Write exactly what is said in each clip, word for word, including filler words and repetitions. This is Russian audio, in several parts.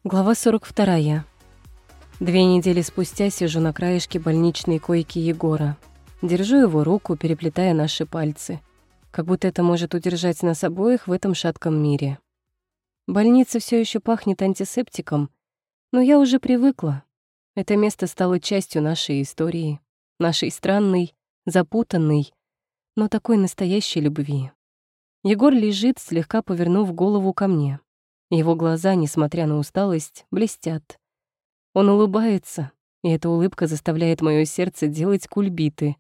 Глава сорок вторая. Две недели спустя сижу на краешке больничной койки Егора. Держу его руку, переплетая наши пальцы. Как будто это может удержать нас обоих в этом шатком мире. Больница все еще пахнет антисептиком, но я уже привыкла. Это место стало частью нашей истории, нашей странной, запутанной, но такой настоящей любви. Егор лежит, слегка повернув голову ко мне. Его глаза, несмотря на усталость, блестят. Он улыбается, и эта улыбка заставляет моё сердце делать кульбиты.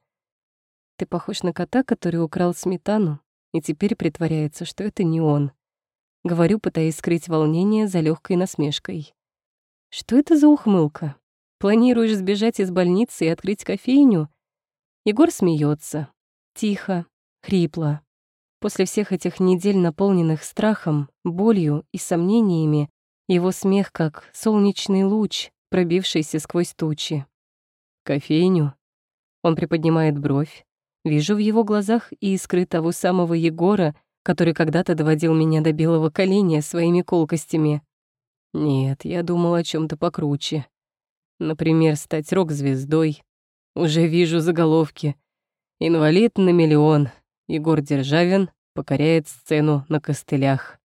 Ты похож на кота, который украл сметану, и теперь притворяется, что это не он. Говорю, пытаясь скрыть волнение за лёгкой насмешкой. Что это за ухмылка? Планируешь сбежать из больницы и открыть кофейню? Егор смеётся. Тихо, хрипло. После всех этих недель, наполненных страхом, болью и сомнениями, его смех как солнечный луч, пробившийся сквозь тучи. «Кофейню?» Он приподнимает бровь. Вижу в его глазах искры того самого Егора, который когда-то доводил меня до белого коленя своими колкостями. Нет, я думал о чем то покруче. Например, стать рок-звездой. Уже вижу заголовки. «Инвалид на миллион. Егор Державин покоряет сцену на костылях».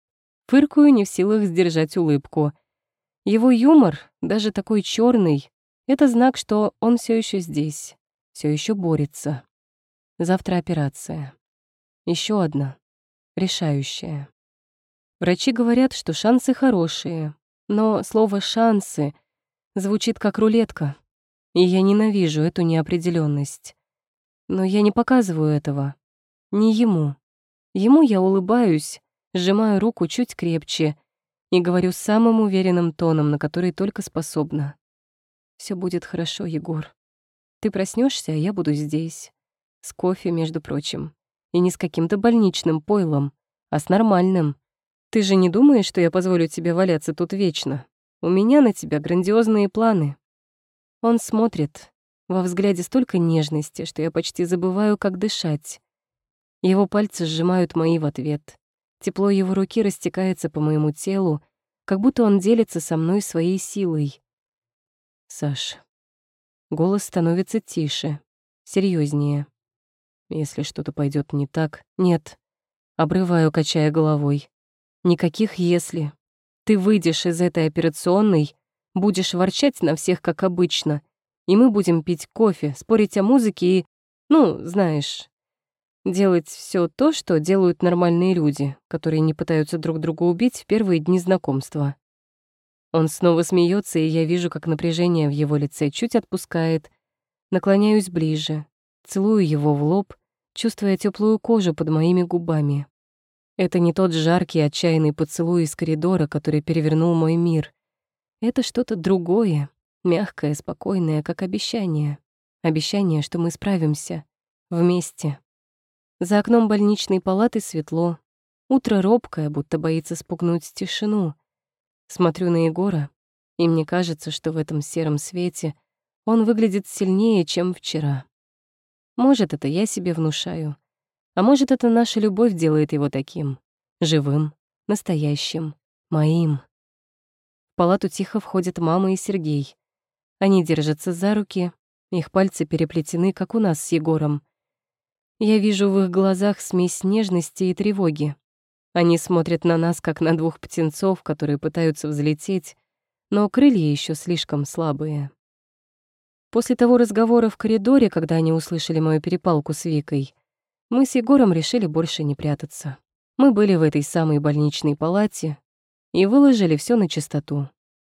Фыркаю, не в силах сдержать улыбку. Его юмор, даже такой черный, это знак, что он все еще здесь, все еще борется. Завтра операция. Еще одна, решающая. Врачи говорят, что шансы хорошие, но слово «шансы» звучит как рулетка, и я ненавижу эту неопределенность. Но я не показываю этого. Не ему. Ему я улыбаюсь, сжимаю руку чуть крепче и говорю самым уверенным тоном, на который только способна. Все будет хорошо, Егор. Ты проснешься, а я буду здесь. С кофе, между прочим. И не с каким-то больничным пойлом, а с нормальным. Ты же не думаешь, что я позволю тебе валяться тут вечно? У меня на тебя грандиозные планы». Он смотрит. Во взгляде столько нежности, что я почти забываю, как дышать. Его пальцы сжимают мои в ответ. Тепло его руки растекается по моему телу, как будто он делится со мной своей силой. «Саш». Голос становится тише, серьезнее. Если что-то пойдет не так... Нет. Обрываю, качая головой. Никаких «если». Ты выйдешь из этой операционной, будешь ворчать на всех, как обычно, и мы будем пить кофе, спорить о музыке и... Ну, знаешь... делать все то, что делают нормальные люди, которые не пытаются друг друга убить в первые дни знакомства. Он снова смеется, и я вижу, как напряжение в его лице чуть отпускает. Наклоняюсь ближе, целую его в лоб, чувствуя теплую кожу под моими губами. Это не тот жаркий, отчаянный поцелуй из коридора, который перевернул мой мир. Это что-то другое, мягкое, спокойное, как обещание. Обещание, что мы справимся. Вместе. За окном больничной палаты светло. Утро робкое, будто боится спугнуть тишину. Смотрю на Егора, и мне кажется, что в этом сером свете он выглядит сильнее, чем вчера. Может, это я себе внушаю, а может, это наша любовь делает его таким. Живым, настоящим, моим. В палату тихо входят мама и Сергей. Они держатся за руки, их пальцы переплетены, как у нас с Егором. Я вижу в их глазах смесь нежности и тревоги. Они смотрят на нас, как на двух птенцов, которые пытаются взлететь, но крылья еще слишком слабые. После того разговора в коридоре, когда они услышали мою перепалку с Викой, мы с Егором решили больше не прятаться. Мы были в этой самой больничной палате и выложили все на чистоту.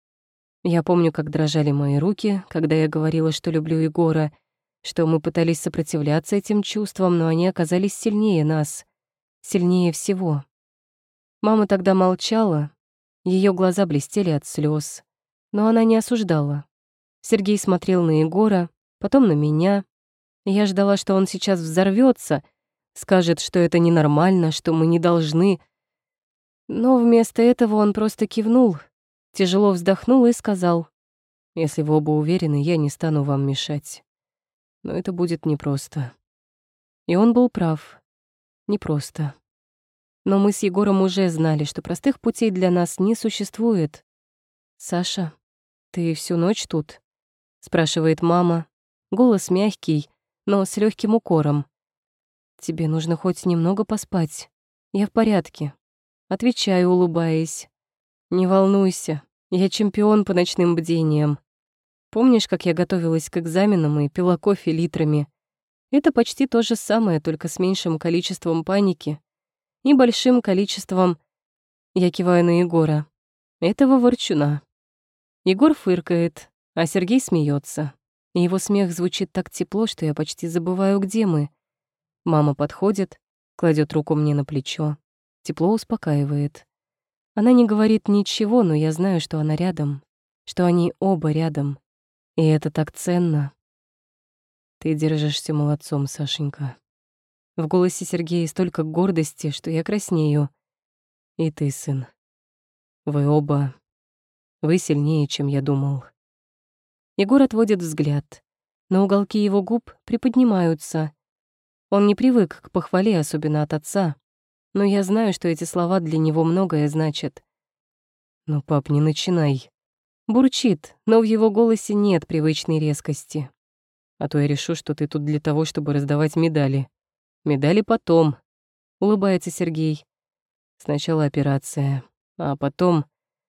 Я помню, как дрожали мои руки, когда я говорила, что люблю Егора, что мы пытались сопротивляться этим чувствам, но они оказались сильнее нас, сильнее всего. Мама тогда молчала, ее глаза блестели от слез, но она не осуждала. Сергей смотрел на Егора, потом на меня. Я ждала, что он сейчас взорвется, скажет, что это ненормально, что мы не должны. Но вместо этого он просто кивнул, тяжело вздохнул и сказал: «Если вы оба уверены, я не стану вам мешать. Но это будет непросто». И он был прав. Непросто. Но мы с Егором уже знали, что простых путей для нас не существует. «Саша, ты всю ночь тут?» — спрашивает мама. Голос мягкий, но с легким укором. «Тебе нужно хоть немного поспать. Я в порядке». Отвечаю, улыбаясь. «Не волнуйся, я чемпион по ночным бдениям. Помнишь, как я готовилась к экзаменам и пила кофе литрами? Это почти то же самое, только с меньшим количеством паники и большим количеством...» Я киваю на Егора. «Этого ворчуна». Егор фыркает, а Сергей смеется. И его смех звучит так тепло, что я почти забываю, где мы. Мама подходит, кладет руку мне на плечо, тепло успокаивает. Она не говорит ничего, но я знаю, что она рядом, что они оба рядом. И это так ценно. Ты держишься молодцом, Сашенька. В голосе Сергея столько гордости, что я краснею. И ты, сын. Вы оба... Вы сильнее, чем я думал. Егор отводит взгляд, но уголки его губ приподнимаются. Он не привык к похвале, особенно от отца, но я знаю, что эти слова для него многое значат. «Ну, пап, не начинай». Бурчит, но в его голосе нет привычной резкости. «А то я решу, что ты тут для того, чтобы раздавать медали. Медали потом», — улыбается Сергей. «Сначала операция, а потом...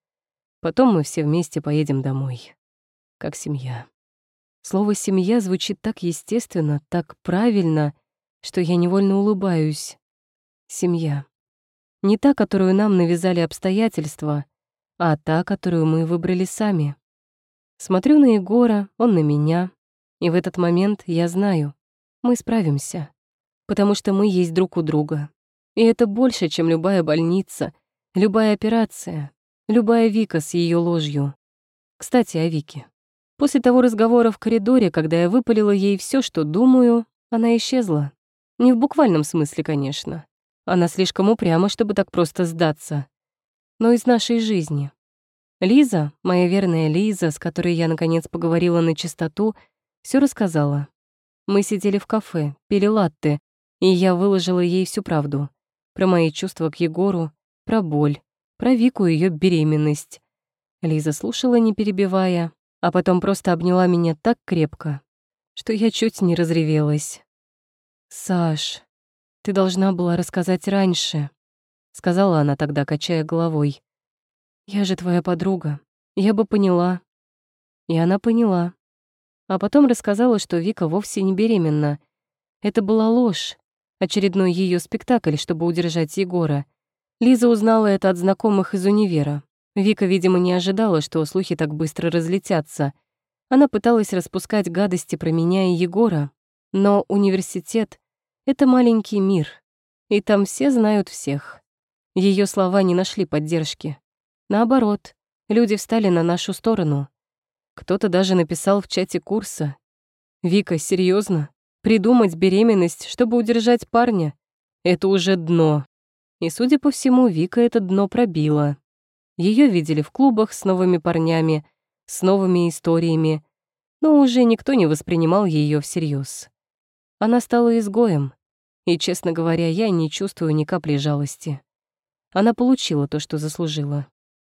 Потом мы все вместе поедем домой. Как семья». Слово «семья» звучит так естественно, так правильно, что я невольно улыбаюсь. Семья. Не та, которую нам навязали обстоятельства, а та, которую мы выбрали сами. Смотрю на Егора, он на меня, и в этот момент я знаю, мы справимся, потому что мы есть друг у друга. И это больше, чем любая больница, любая операция, любая Вика с ее ложью. Кстати, о Вике. После того разговора в коридоре, когда я выпалила ей все, что думаю, она исчезла. Не в буквальном смысле, конечно. Она слишком упряма, чтобы так просто сдаться. Но из нашей жизни. Лиза, моя верная Лиза, с которой я наконец поговорила на чистоту, все рассказала. Мы сидели в кафе, пили латте, и я выложила ей всю правду. Про мои чувства к Егору, про боль, про Вику и её беременность. Лиза слушала, не перебивая, а потом просто обняла меня так крепко, что я чуть не разревелась. «Саш, ты должна была рассказать раньше», — сказала она тогда, качая головой. «Я же твоя подруга, я бы поняла». И она поняла. А потом рассказала, что Вика вовсе не беременна. Это была ложь, очередной ее спектакль, чтобы удержать Егора. Лиза узнала это от знакомых из универа. Вика, видимо, не ожидала, что слухи так быстро разлетятся. Она пыталась распускать гадости про меня и Егора, но университет — это маленький мир, и там все знают всех. Ее слова не нашли поддержки. Наоборот, люди встали на нашу сторону. Кто-то даже написал в чате курса: «Вика, серьезно? Придумать беременность, чтобы удержать парня? Это уже дно». И, судя по всему, Вика это дно пробила. Ее видели в клубах с новыми парнями, с новыми историями, но уже никто не воспринимал ее всерьез. Она стала изгоем, и, честно говоря, я не чувствую ни капли жалости. Она получила то, что заслужила.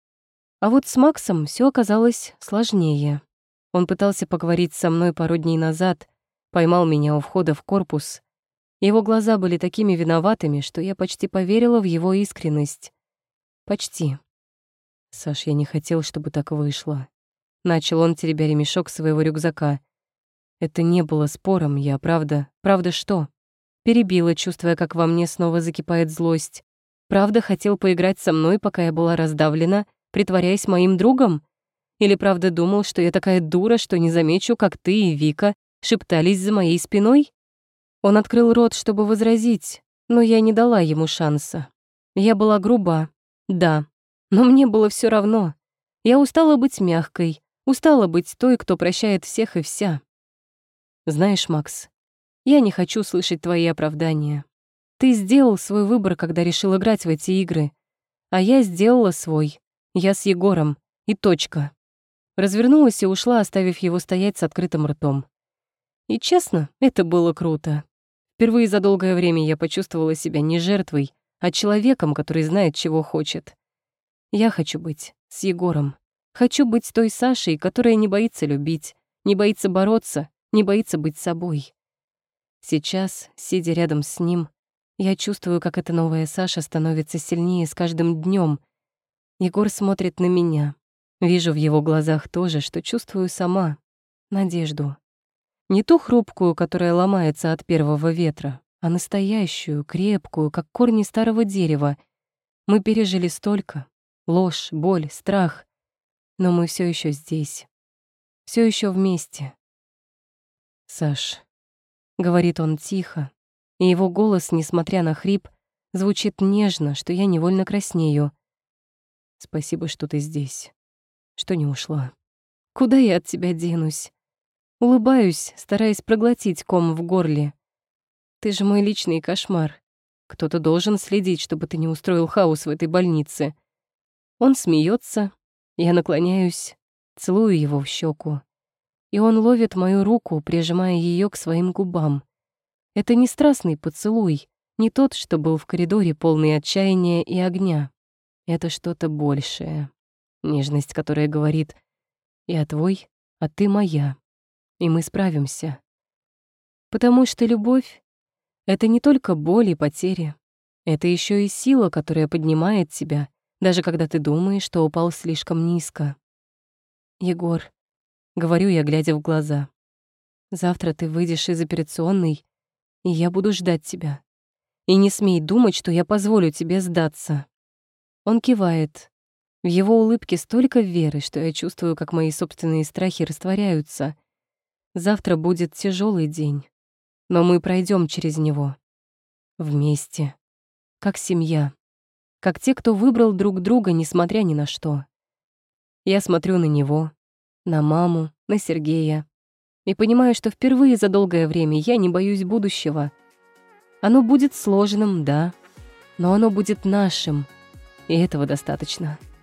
А вот с Максом все оказалось сложнее. Он пытался поговорить со мной пару дней назад, поймал меня у входа в корпус. Его глаза были такими виноватыми, что я почти поверила в его искренность. Почти. «Саш, я не хотел, чтобы так вышло». Начал он, теребя ремешок своего рюкзака. «Это не было спором, я правда... Правда что?» Перебила, чувствуя, как во мне снова закипает злость. «Правда хотел поиграть со мной, пока я была раздавлена, притворяясь моим другом? Или правда думал, что я такая дура, что не замечу, как ты и Вика шептались за моей спиной?» Он открыл рот, чтобы возразить, но я не дала ему шанса. Я была груба, да, но мне было все равно. Я устала быть мягкой, устала быть той, кто прощает всех и вся. Знаешь, Макс, я не хочу слышать твои оправдания. Ты сделал свой выбор, когда решил играть в эти игры, а я сделала свой. Я с Егором, и точка. Развернулась и ушла, оставив его стоять с открытым ртом. И честно, это было круто. Впервые за долгое время я почувствовала себя не жертвой, а человеком, который знает, чего хочет. Я хочу быть с Егором. Хочу быть той Сашей, которая не боится любить, не боится бороться, не боится быть собой. Сейчас, сидя рядом с ним, я чувствую, как эта новая Саша становится сильнее с каждым днем. Егор смотрит на меня. Вижу в его глазах то же, что чувствую сама. Надежду. Не ту хрупкую, которая ломается от первого ветра, а настоящую, крепкую, как корни старого дерева. Мы пережили столько. Ложь, боль, страх. Но мы все еще здесь. Все еще вместе. «Саш», — говорит он тихо, и его голос, несмотря на хрип, звучит нежно, что я невольно краснею. «Спасибо, что ты здесь, что не ушла. Куда я от тебя денусь?» Улыбаюсь, стараясь проглотить ком в горле. «Ты же мой личный кошмар. Кто-то должен следить, чтобы ты не устроил хаос в этой больнице». Он смеется, я наклоняюсь, целую его в щеку. И он ловит мою руку, прижимая ее к своим губам. Это не страстный поцелуй, не тот, что был в коридоре, полный отчаяния и огня. Это что-то большее. Нежность, которая говорит: «Я твой, а ты моя, и мы справимся». Потому что любовь — это не только боль и потери. Это еще и сила, которая поднимает тебя, даже когда ты думаешь, что упал слишком низко. «Егор», — говорю я, глядя в глаза, — «завтра ты выйдешь из операционной, и я буду ждать тебя. И не смей думать, что я позволю тебе сдаться». Он кивает. В его улыбке столько веры, что я чувствую, как мои собственные страхи растворяются. Завтра будет тяжелый день, но мы пройдем через него. Вместе. Как семья. Как те, кто выбрал друг друга, несмотря ни на что. Я смотрю на него, на маму, на Сергея и понимаю, что впервые за долгое время я не боюсь будущего. Оно будет сложным, да, но оно будет нашим, и этого достаточно.